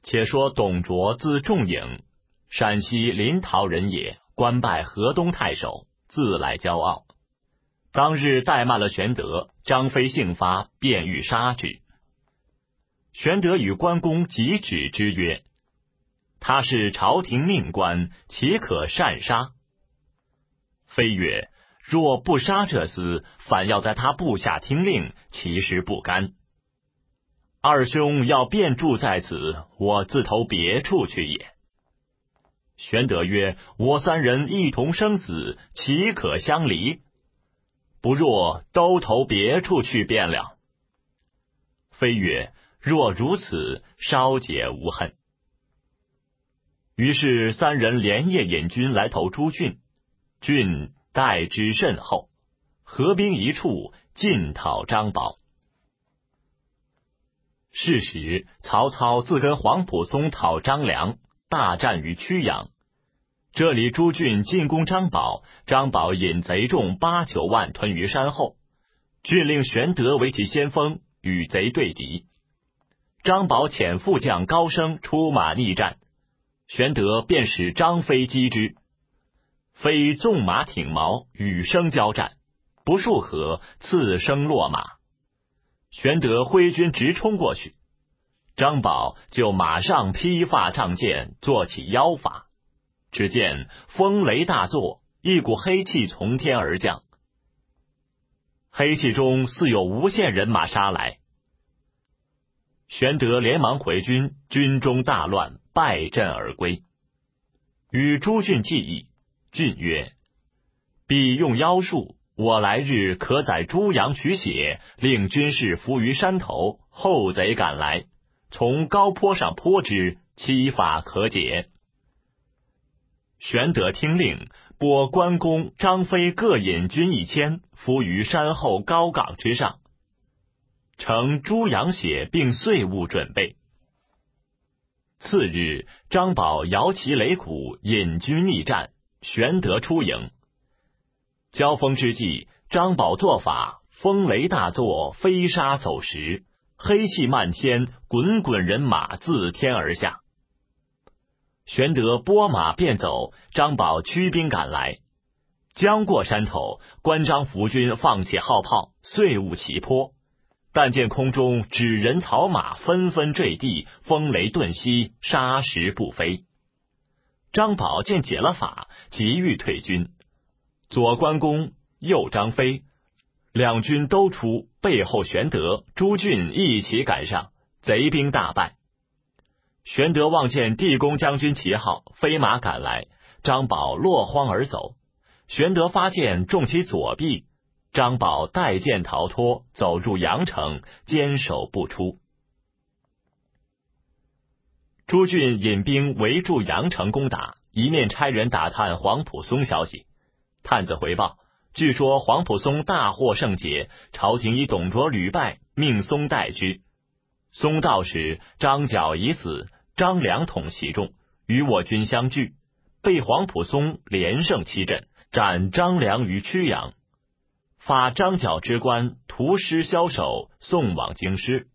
且说董卓字仲颖，陕西临洮人也，官拜河东太守，自来骄傲。当日怠慢了玄德，张飞兴发，便欲杀之。玄德与关公急止之曰：他是朝廷命官，岂可擅杀？飞曰：若不杀这厮，反要在他部下听令，其实不甘。二兄要便住在此，我自投别处去也。玄德曰：我三人一同生死，岂可相离？不若都投别处去便了。飞曰：若如此，稍解无恨。于是三人连夜引军来投朱俊，俊待之甚厚，合兵一处，尽讨张宝。是时，曹操自跟黄埔松讨张良，大战于曲阳。这里朱俊进攻张宝，张宝引贼众8、9万屯于山后，郡令玄德为其先锋，与贼对敌。张宝遣副将高升出马逆战，玄德便使张飞击之。飞纵马挺矛，与生交战，不数合，刺生落马。玄德挥军直冲过去，张宝就马上披发仗剑，做起妖法。只见风雷大作，一股黑气从天而降，黑气中似有无限人马杀来。玄德连忙回军，军中大乱，败阵而归。与朱俊计议，俊曰：必用妖术，我来日可载猪羊取血，令军士伏于山头，后贼赶来，从高坡上泼之，其法可解。玄德听令，拨关公、张飞各引军1000，伏于山后高岗之上，盛猪羊血并碎物准备。次日，张宝摇旗擂鼓，引军逆战，玄德出营。交锋之际，张宝做法，风雷大作，飞沙走石，黑气漫天，滚滚人马自天而下。玄德拨马便走，张宝驱兵赶来。将过山头，关张伏军放起号炮，碎物齐泼。但见空中纸人草马纷纷坠地，风雷顿息，沙石不飞。张宝见解了法，急欲退军。左关公，右张飞，两军都出，背后玄德、朱俊一起赶上，贼兵大败。玄德望见地公将军旗号，飞马赶来，张宝落荒而走。玄德发箭中其左臂，张宝带剑逃脱，走入阳城，坚守不出。朱俊引兵围住阳城攻打，一面差人打探黄埔松消息。探子回报，据说黄埔松大获胜捷，朝廷以董卓屡败，命松代之。松到时，张角已死，张良统其众，与我军相拒，被黄埔松连胜7阵，斩张良于曲阳，发张角之官，屠师枭首，送往京师。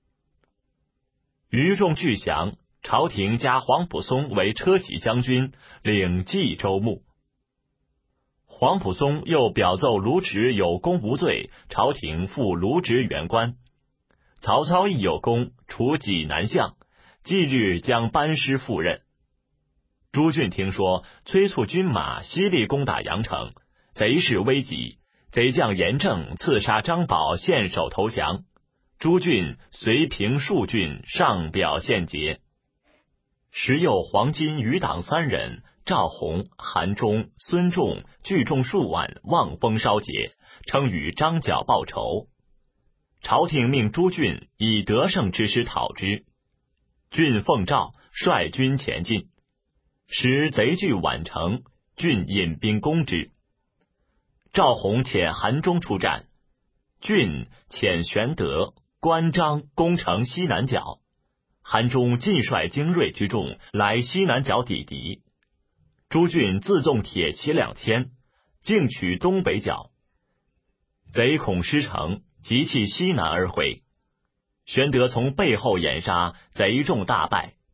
余众俱降，朝廷加黄埔松为车骑将军，领冀州牧。黄埔松又表奏卢植有功无罪，朝廷复卢植原官。曹操亦有功，除济南相，即日将班师赴任。朱俊听说，催促军马犀利攻打阳城，贼势危急，贼将严正刺杀张宝，献首投降。朱俊随平数郡，上表献捷。时有黄巾余党3人，赵弘、韩忠、孙仲聚众数万，望风烧节，称与张角报仇。朝廷命朱俊以得胜之师讨之。俊奉诏，率军前进。时贼据宛城，俊引兵攻之。赵弘遣韩忠出战，俊遣玄德、关张攻城西南角。韩忠尽率精锐之众来西南角抵敌。朱俊自纵铁骑2000，径取东北角。贼恐失城，急弃西南而回。玄德从背后掩杀，贼众大败，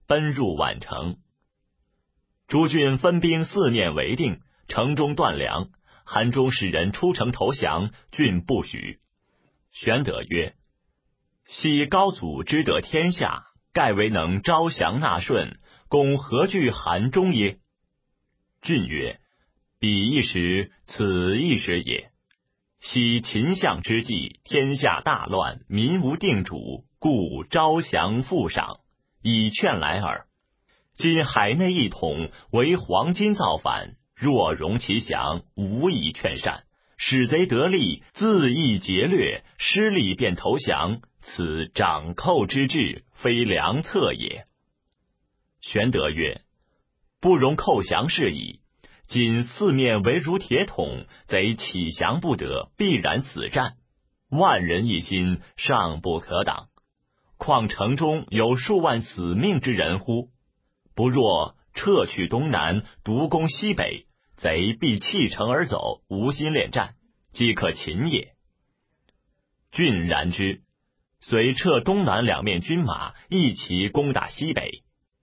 奔入宛城。诸郡分兵4面围定，城中断粮，韩忠使人出城投降，郡不许。玄德曰：昔高祖之得天下，盖为能招降纳顺，公何惧韩忠耶？郡曰：彼一时，此一时也。昔秦相之际，天下大乱，民无定主，故招降复赏，以劝来耳。今海内一统，为黄巾造反，若容其降，无以劝善。使贼得利，自缢劫掠，失利便投降，此掌寇之志，非良策也。玄德曰：不容寇降是矣。今四面围如铁桶，贼起降不得，必然死战。万人一心，尚不可挡，况城中有数万死命之人乎？不若撤去东南，独攻西北，贼必弃城而走，无心恋战，即可擒也。郡然之，遂撤东南2面军马，一齐攻打西北。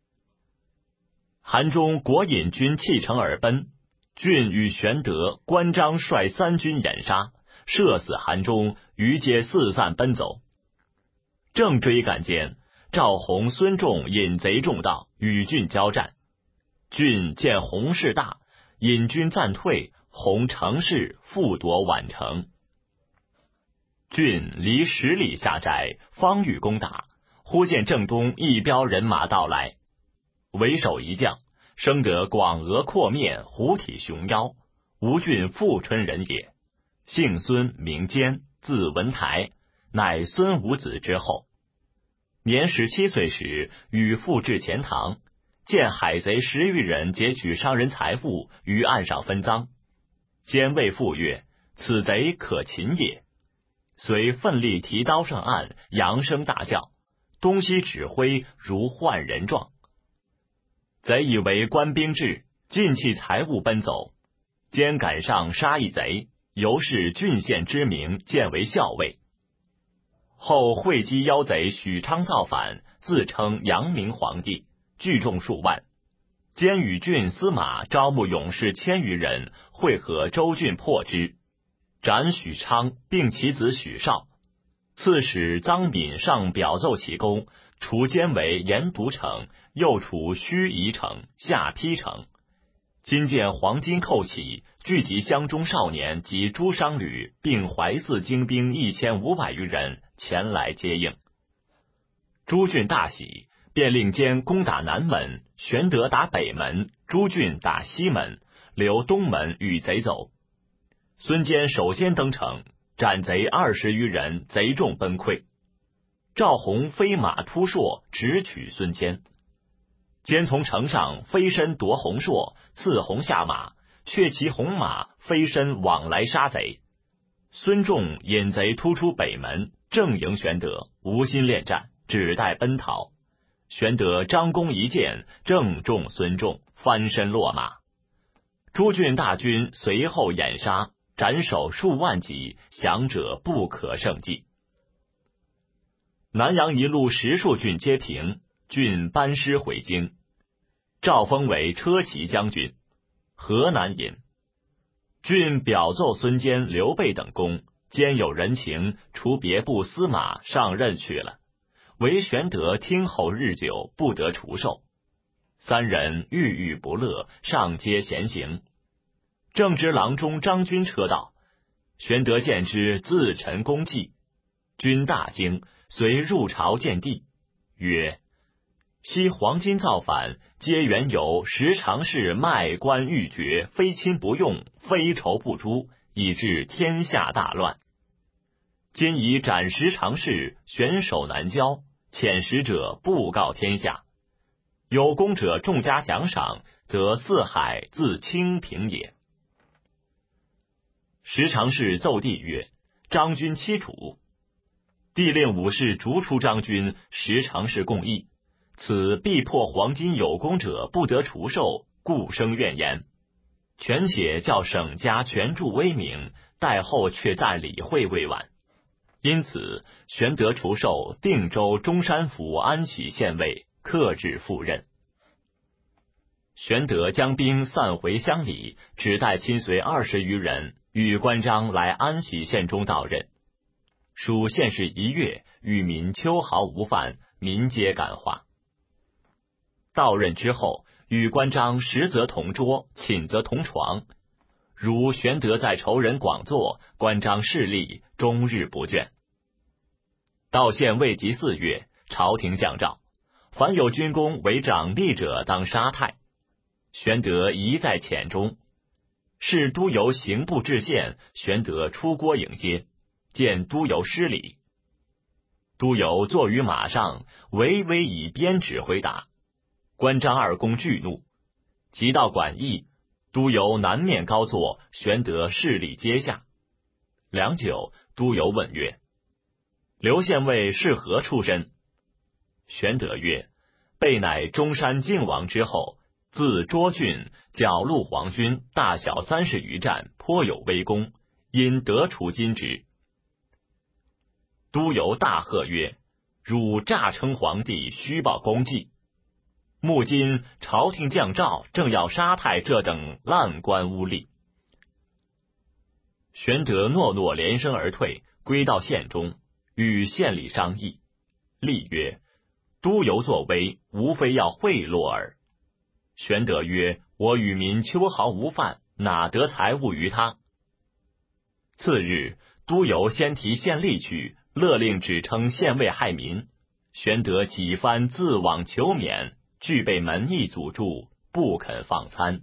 韩忠果引军弃城而奔，郡与玄德、关张率3军掩杀，射死韩忠，余皆四散奔走。正追赶间，赵弘、孙仲引贼众到，与郡交战。郡见洪势大，引军暂退，洪乘势复夺宛城。郡离10里下寨，方欲攻打，忽见正东一彪人马到来，为首一将，生得广额阔面，虎体熊腰，吴郡富春人也，姓孙名坚，字文台，乃孙武子之后。年17岁时，与父至钱塘，见海贼10余人劫取商人财物，于岸上分赃。坚谓父曰：此贼可擒也。遂奋力提刀上岸，扬声大叫，东西指挥，如唤人状。贼以为官兵至，尽弃财物奔走。坚赶上杀一贼，由是郡县之名，建为校尉。后会稽妖贼许昌造反，自称阳明皇帝，聚众数万。坚与郡司马招募勇士1000余人，会合州郡破之，斩许昌，并其子许绍。刺史臧敏上表奏其功，除坚为盐渎城，又处盱眙城、下邳城。今见黄巾寇起，聚集乡中少年及诸商旅，并淮泗精兵1500余人前来接应。诸郡大喜，便令坚攻打南门，玄德打北门，诸郡打西门，留东门与贼走。孙坚首先登城，斩贼20余人，贼众崩溃。赵弘飞马突槊，直取孙坚。坚从城上飞身夺红槊，刺红下马，却骑红马飞身往来杀贼。孙仲引贼突出北门，正迎玄德，无心恋战，只待奔逃。玄德张弓一箭，正中孙仲，翻身落马。诸郡大军随后掩杀，斩首数万级，降者不可胜计。南阳一路10数郡皆平，郡班师回京。诏封为车骑将军，河南尹。郡表奏孙坚、刘备等功，坚有人情，除别部司马上任去了，唯玄德听候日久，不得除授。3人郁郁不乐，上街闲行。正值郎中张军车到，玄德见之，自陈功绩。军大惊，遂入朝见帝，曰：昔黄巾造反，皆缘由时常侍卖官鬻爵，非亲不用，非仇不诛，以致天下大乱。今以斩时常侍，悬首难交，遣使者布告天下，有功者重加奖赏，则四海自清平也。时常侍奏帝曰：张军欺楚。帝令武士逐出张军，时常侍共议，此必破黄巾有功者不得除授，故生怨言。权且叫省家权助威名，待后却暂理会未晚。因此玄德除授定州中山府安喜县尉， 克制赴任。玄德将兵散回乡里，只带亲随20余人，与关张来安喜县中到任。属县试1月，与民秋毫无犯，民皆感化。到任之后，与关张食则同桌，寝则同床。如玄德在仇人广作，关张势力，终日不倦。到县未及4月，朝廷降诏，凡有军功为长吏者，当杀太。玄德疑在潜中，是都邮刑部至县，玄德出郭迎接，见都邮失礼。都邮坐于马上，微微以鞭指挥打。关张2公惧怒，即到馆驿，都邮南面高坐，玄德势礼阶下。良久，都邮问曰：刘县尉是何出身？玄德曰：备乃中山靖王之后，自涿郡剿陆黄军，大小30余战，颇有威功，因得除今职。都邮大喝曰：汝诈称皇帝，虚报功绩！目今朝廷降诏，正要杀太这等烂官污吏。玄德诺诺连声而退，归到县中，与县里商议。吏曰：都邮作威，无非要贿赂耳。玄德曰：我与民秋毫无犯，哪得财物于他？次日，都邮先提县吏去，勒令只称县尉害民。玄德几番自往求免，俱被门役阻住，不肯放参。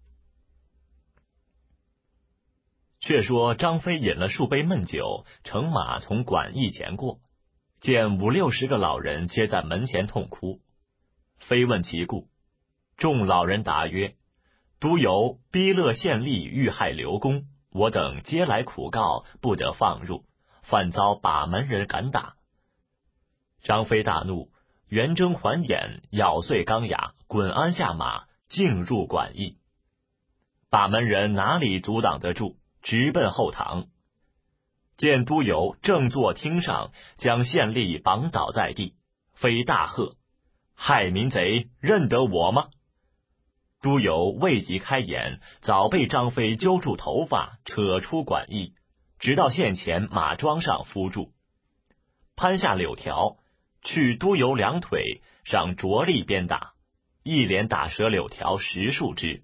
却说张飞饮了数杯闷酒，乘马从馆驿前过，见50、60个老人皆在门前痛哭。飞问其故，众老人答曰：都邮逼勒县吏欲害刘公，我等皆来苦告，不得放入，反遭把门人赶打。张飞大怒，圆睁环眼，咬碎钢牙，滚鞍下马，径入馆驿。把门人哪里阻挡得住，直奔后堂。见都邮正坐厅上，将县吏绑倒在地，飞大喝：害民贼，认得我吗？都邮未及开言，早被张飞揪住头发，扯出馆驿，直到县前马桩上扶住，攀下柳条，去都邮2腿，上着力鞭打，一连打折柳条10数枝。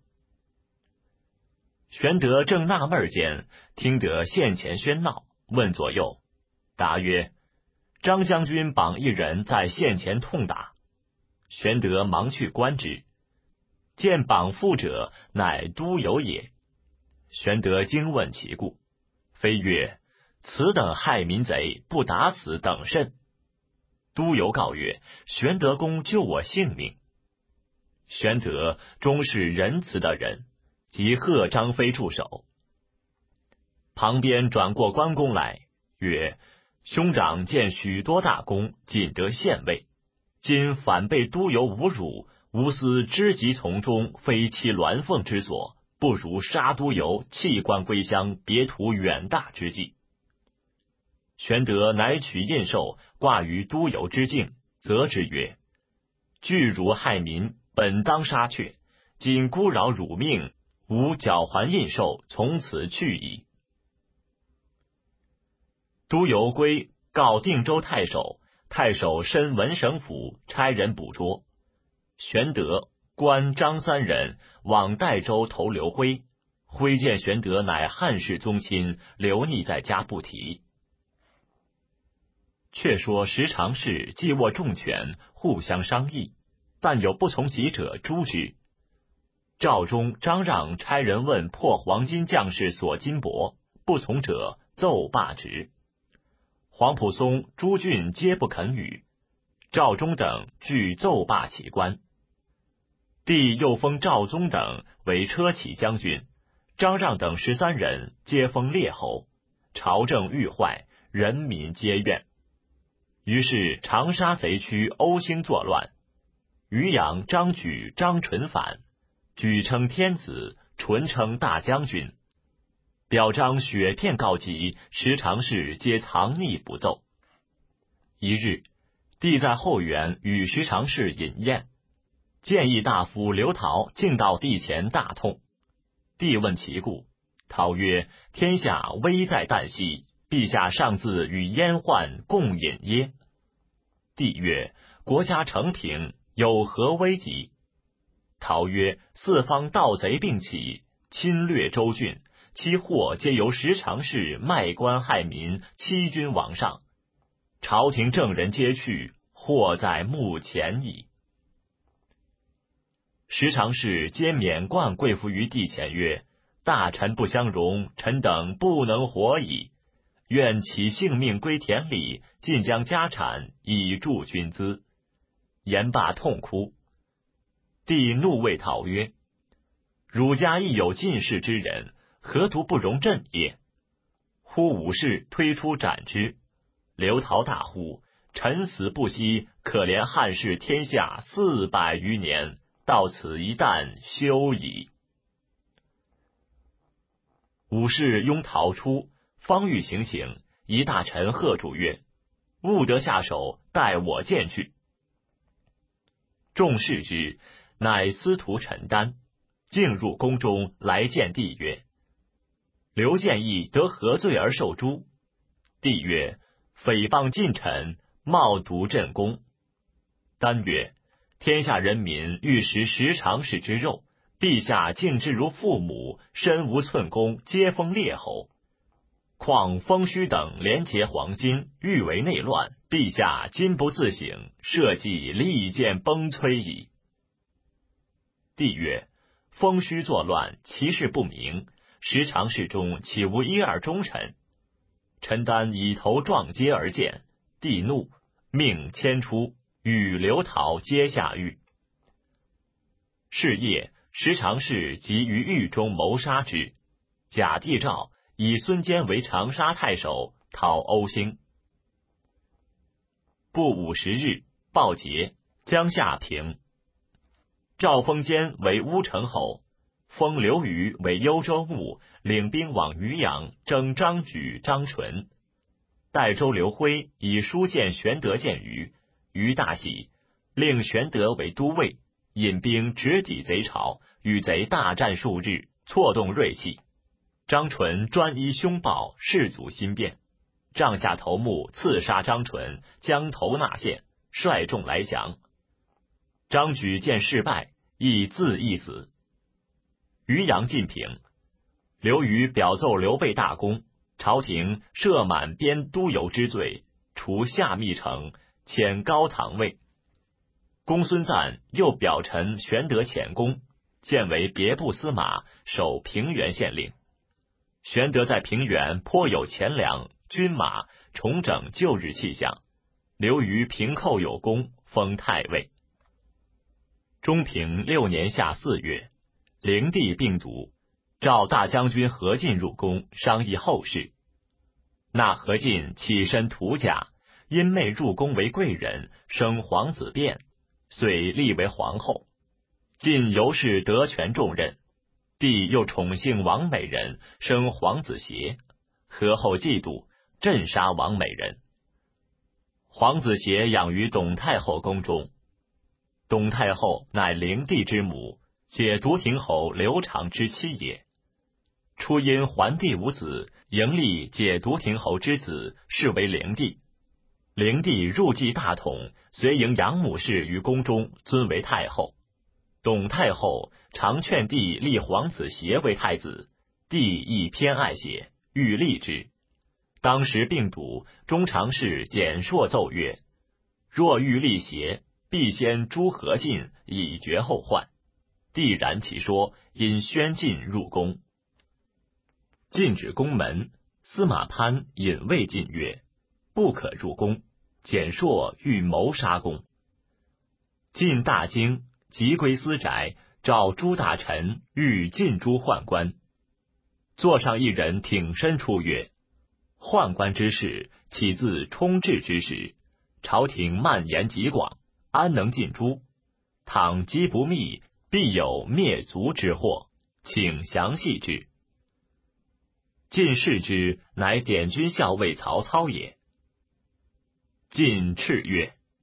玄德正纳闷间，听得县前喧闹，问左右，答曰：张将军绑一人在县前痛打。玄德忙去观之，见绑缚者乃都邮也。玄德惊问其故，飞曰：此等害民贼，不打死等甚？都邮告曰：玄德公救我性命。玄德终是仁慈的人，即喝张飞住手。旁边转过关公来，曰：兄长见许多大功，仅得县尉，今反被都邮侮辱，吾思知己从中，非其鸾凤之所，不如杀都邮，弃官归乡，别图远大之计。玄德乃取印绶，挂于都邮之颈，责之曰：拒辱害民，本当杀却，今孤扰汝命，吾缴还印绶，从此去矣。都邮归，告定州太守，太守申文省府，差人捕捉。玄德、关、张3人往代州投刘辉，辉见玄德乃汉室宗亲，留匿在家不提。却说时常侍既握重权，互相商议，但有不从己者诛之。赵忠、张让差人问破黄金将士索金帛，不从者奏罢职。黄埔松、朱俊皆不肯与，赵忠等俱奏罢其官。帝又封赵宗等为车骑将军，张让等13人皆封列侯，朝政愈坏，人民皆怨。于是长沙贼区欧兴作乱，渔阳张举、张纯反，举称天子，纯称大将军，表彰雪片告急，时常侍皆藏匿不奏。一日， 帝在后园与时常侍饮宴，建议大夫刘陶竟到帝前大痛。帝问其故，陶曰：天下危在旦夕，陛下尚自与阉宦共饮耶？帝曰：国家承平，有何危急？陶曰：四方盗贼并起，侵略州郡，其祸皆由时常侍卖官害民，欺君罔上。朝廷正人皆去，祸在目前矣。时常侍皆免冠跪伏于帝前曰：大臣不相容，臣等不能活矣。愿起性命归田里，尽将家产以助军资。言罢痛哭。帝怒谓陶曰：汝家亦有进士之人，何独不容朕也？呼武士推出斩之。刘陶大呼：臣死不息，可怜汉室天下400余年，到此一旦，休矣。武士拥陶出，方欲行刑，一大臣喝住曰：勿得下手，待我见去。众视之，乃司徒陈丹，径入宫中来见帝曰：刘建议得何罪而受诛？帝曰：诽谤近臣，冒渎朕功。丹曰：天下人民欲食时常侍之肉，陛下敬之如父母，身无寸功，皆封列侯。况封虚等连结黄金，欲为内乱，陛下今不自省，社稷利见崩摧矣。帝曰：封虚作乱，其事不明，时常侍中岂无一二忠臣？陈丹以头撞阶而见，帝怒，命迁出，与刘陶皆下狱。是夜，时常侍即于狱中谋杀之。假帝诏以孙坚为长沙太守，讨欧兴。不50日，报捷，江夏平。诏封坚为乌程侯，封刘虞为幽州牧，领兵往渔阳征张举、张纯。代州刘辉以书见玄德见虞大喜，令玄德为都尉，引兵直抵贼巢，与贼大战数日，挫动锐气。张纯专依凶暴，士卒心变，帐下头目刺杀张纯，将头纳献，率众来降。张举见事败，亦自缢死。渔阳晋平，刘虞表奏刘备大功，朝廷赦满边都邮之罪，除下密城，迁高堂尉。公孙瓒又表陈玄德潜功，建为别部司马，守平原县令。玄德在平原颇有钱粮、军马，重整旧日气象。刘虞平寇有功，封太尉。中平6年夏4月，灵帝病卒，召大将军何进入宫商议后事。那何进起身涂甲，因妹入宫为贵人，生皇子辩，遂立为皇后。晋由是得权重任。帝又宠幸王美人，生皇子协，何后嫉妒，镇杀王美人。皇子协养于董太后宫中。董太后乃灵帝之母，解毒亭侯刘长之妻也。初因桓帝无子，迎立解毒亭侯之子，是为灵帝。灵帝入继大统，遂迎养母氏于宫中，尊为太后。董太后常劝帝立皇子协为太子，帝亦偏爱协，欲立之。当时病笃，中常侍简硕奏曰：若欲立协，必先诛何进，以绝后患。帝然其说，因宣进入宫。进至宫门，司马潘引魏进曰：不可入宫，简硕欲谋杀公。进大惊，即归私宅，召诸大臣，欲尽诛宦官。座上一人挺身出曰：宦官之事，岂自充治之时？朝廷蔓延极广，安能尽诛？倘机不密，必有灭族之祸，请详细之。晋视之，乃典军校尉曹操也。晋叱曰：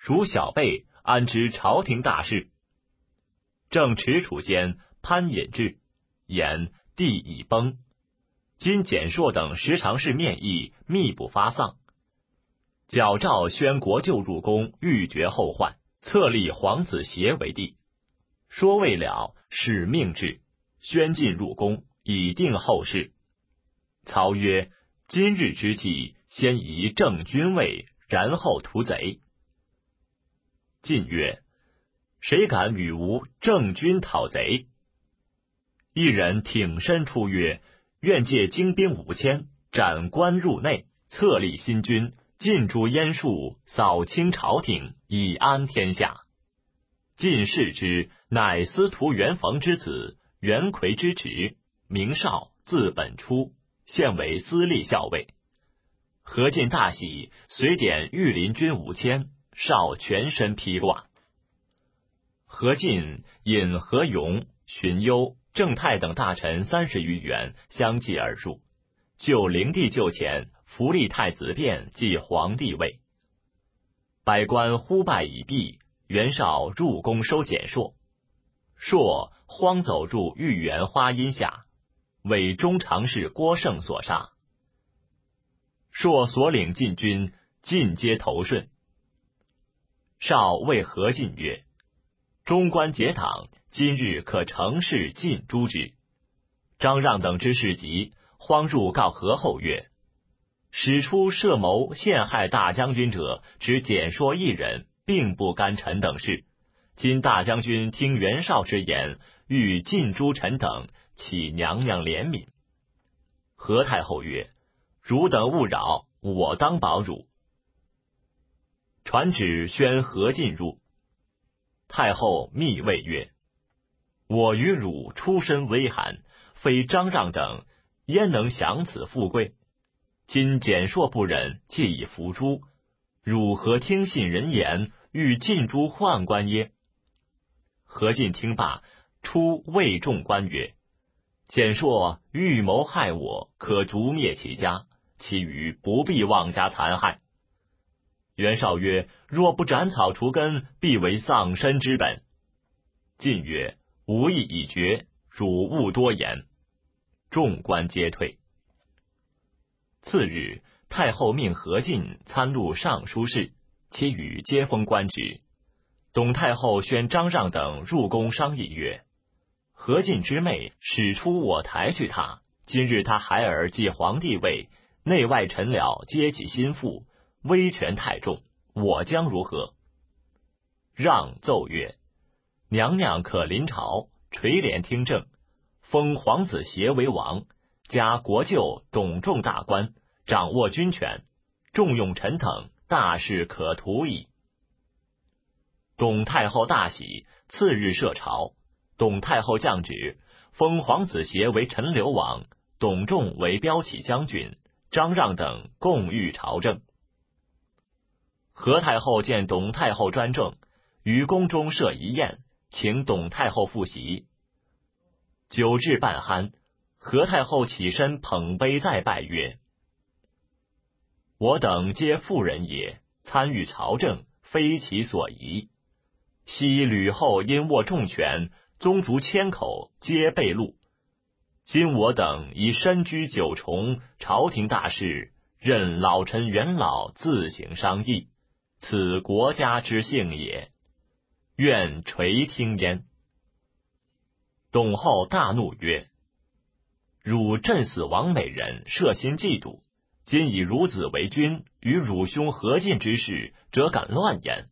如小辈安知朝廷大事？正踟蹰间，潘隐至，言地已崩。今简硕等时常是面议，密不发丧。矫诏宣国舅入宫，欲绝后患，册立皇子协为帝。说未了，使命至，宣进入宫，以定后事。操曰：今日之计，先移正军位，然后屠贼。晋曰：谁敢与吾正军讨贼？一人挺身出曰：愿借精兵5000，斩关入内，册立新君，尽诛阉术，扫清朝廷，以安天下。晋视之，乃司徒袁逢之子，袁奎之侄，名绍，字本初，现为司隶校尉。何进大喜，遂点御林军5000，绍全身披挂。何进引何勇、荀攸、郑泰等大臣30余员相继而入，就灵帝就前，扶立太子殿，即皇帝位。百官呼拜已毕，袁绍入宫收简硕，硕慌走入御园花荫下，为中常侍郭盛所杀。硕所领禁军尽皆投顺。绍谓何进曰：中官结党，今日可乘势尽诛之。张让等之事急，慌入告何后曰：使出设谋陷害大将军者，只简硕一人，并不干臣等事。今大将军听袁绍之言，欲尽诛臣等，岂娘娘怜悯？何太后曰：汝等勿扰，我当保汝。传旨宣何进入。太后密谓曰：我与汝出身微寒，非张让等，焉能享此富贵？今简硕不忍，既已伏诛，汝何听信人言，欲尽诛宦官耶？何进听罢，出谓众官曰：简硕预谋害我，可逐灭其家，其余不必妄加残害。袁绍曰：若不斩草除根，必为丧身之本。晋曰：吾意已决，汝勿多言。众官皆退。次日，太后命何进参录尚书事，其余皆封官职。董太后宣张让等入宫商议曰：何进之妹使出我抬举他，今日他孩儿继皇帝位，内外臣僚皆其心腹，威权太重，我将如何？让奏曰：娘娘可临朝，垂帘听政，封皇子协为王，加国舅董仲大官，掌握军权，重用臣等，大事可图矣。董太后大喜，次日设朝。董太后降旨，封皇子协为陈留王，董仲为骠骑将军，张让等共御朝政。何太后见董太后专政，于宫中设一宴，请董太后复席。酒至半酣，何太后起身捧杯再拜曰：我等皆妇人也，参与朝政，非其所宜。昔吕后因握重权，宗族千口皆被戮。今我等已身居九重，朝廷大事，任老臣元老自行商议，此国家之幸也，愿垂听焉。董后大怒曰：汝震死王美人，设心嫉妒，今以孺子为君，与汝兄何进之事，则敢乱言？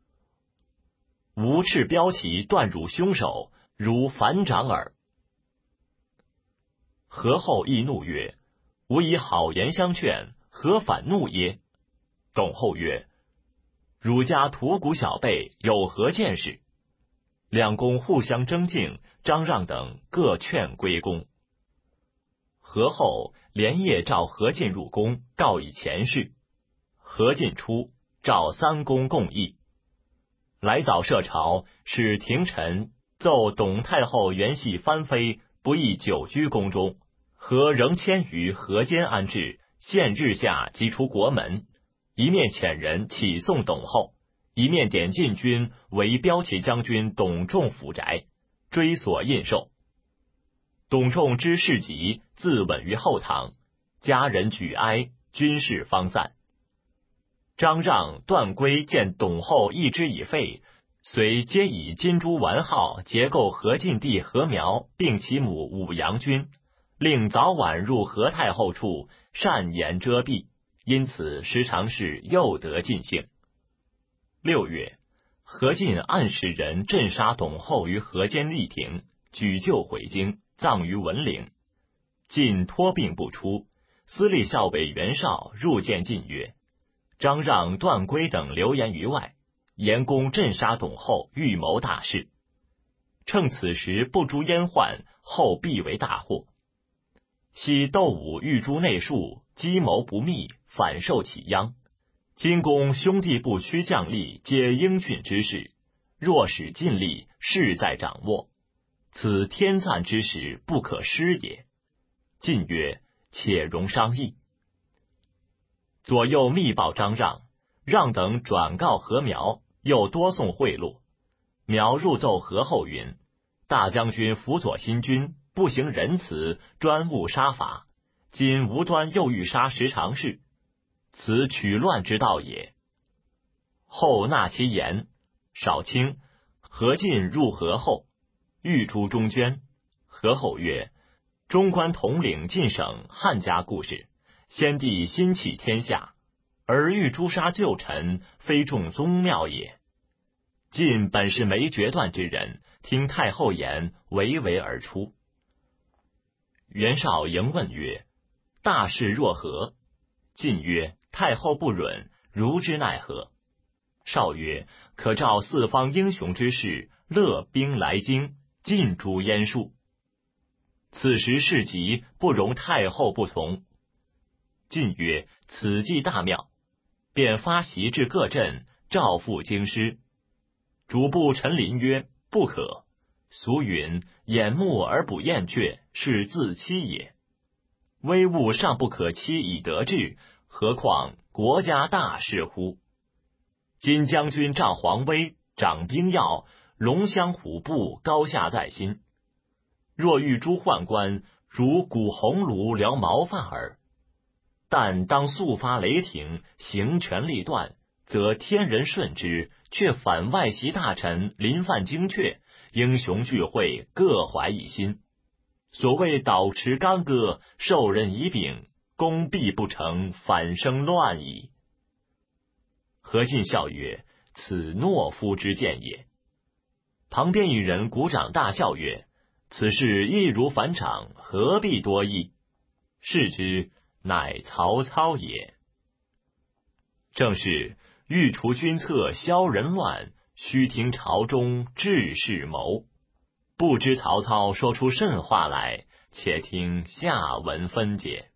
吾敕骠骑断汝凶手，如反掌耳。何后亦怒曰：吾以好言相劝，何反怒耶？董后曰：汝家屠谷小辈，有何见识？两宫互相争竞，张让等各劝归宫。何后连夜召何进入宫，告以前事。何进出，召三公共议。来早设朝，使廷臣奏董太后原系藩妃，不宜久居宫中，何仍迁于河间安置，现日下即出国门。一面遣人启送董后， 一面点禁军为骠骑将军董仲府宅，追索印绶。董仲知事急，自刎于后堂，家人举哀，军士方散。张让、段珪见董后意之已废，遂皆以金珠丸号结构何进弟何苗并其母武阳君，令早晚入何太后处，善言遮蔽，因此时常是又得尽兴。6月，何进暗使人镇杀董后于河间丽亭，举柩回京，葬于文陵。晋托病不出，司隶校尉袁绍入见晋曰：张让、段珪等流言于外，言公镇杀董后，预谋大事。趁此时不诛阉宦，后必为大祸。昔窦武欲诛内庶，计谋不密，反受其殃。今公兄弟不屈将力，皆应训之事，若使尽力，势在掌握。此天赞之时，不可失也。晋曰：且容商议。左右密报张让，让等转告何苗，又多送贿赂。苗入奏何后云：大将军辅佐新君，不行仁慈，专务杀伐，今无端又欲杀十常侍，此取乱之道也。后纳其言，少卿何进入何后，欲诛中捐。何后曰：中官统领晋省汉家故事，先帝心启天下，而欲诛杀旧臣，非重宗庙也。晋本是没决断之人，听太后言，唯唯而出。袁绍迎问曰：大事若何？晋曰：太后不允，如之奈何？绍曰：可召四方英雄之士，勒兵来京，尽诛阉庶。此时事急，不容太后不从。晋曰：此计大妙，便发檄至各镇，召赴京师。主簿陈琳曰：不可。俗云：掩目而不厌却，是自欺也。微物尚不可欺以得志，何况国家大事乎？今将军仗皇威，掌兵要，龙骧虎步，高下在心。若欲诛宦官，如鼓鸿胪燎毛发耳。但当速发雷霆，行权力断，则天人顺之，却反外袭大臣，临犯精确，英雄聚会，各怀一心。所谓倒持干戈，受人以柄，功必不成，反生乱矣。何进笑曰：此懦夫之见也。旁边一人鼓掌大笑曰：此事易如反掌，何必多议？是之，乃曹操也。正是欲除君侧，消人乱，须听朝中志士谋。不知曹操说出甚话来，且听下文分解。